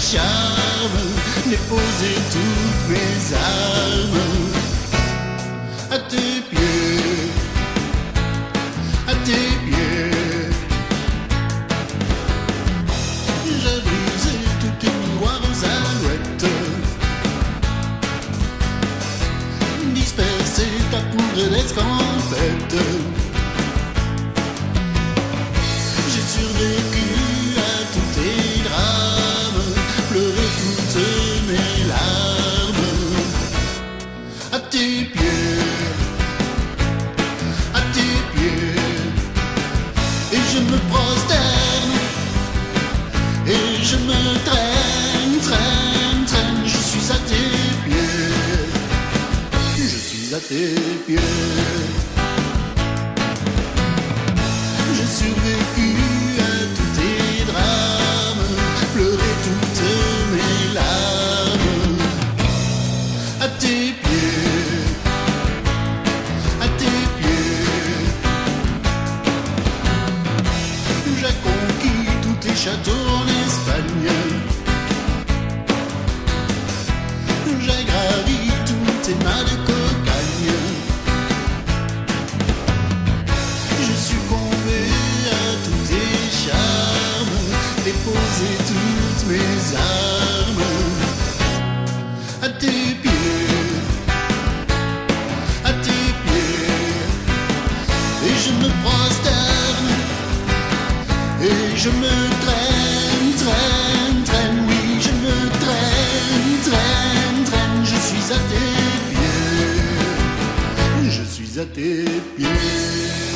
charmes, déposer toutes mes armes à tes pieds, à tes pieds. J'ai brisé tous tes miroirs aux alouettes, dispersé ta poudre d'escampette. J'ai survécu à tous tes drames, pleuré toutes mes larmes à tes pieds, à tes pieds. Et je me prosterne, et je me traîne, traîne, traîne. Je suis à tes pieds, je suis à tes pieds. J'ai survécu à tous tes drames, pleuré toutes mes larmes à tes pieds, à tes pieds. J'ai conquis tous tes châteaux en Espagne, j'ai gravi tous tes mâts de cocagne. Je succombé à tous tes charmes, déposé toutes mes armes à tes pieds, à tes pieds. Et je me prosterne, et je me traîne, traîne, traîne. Oui, je me traîne, traîne, traîne. Je suis à tes pieds, je suis à tes pieds.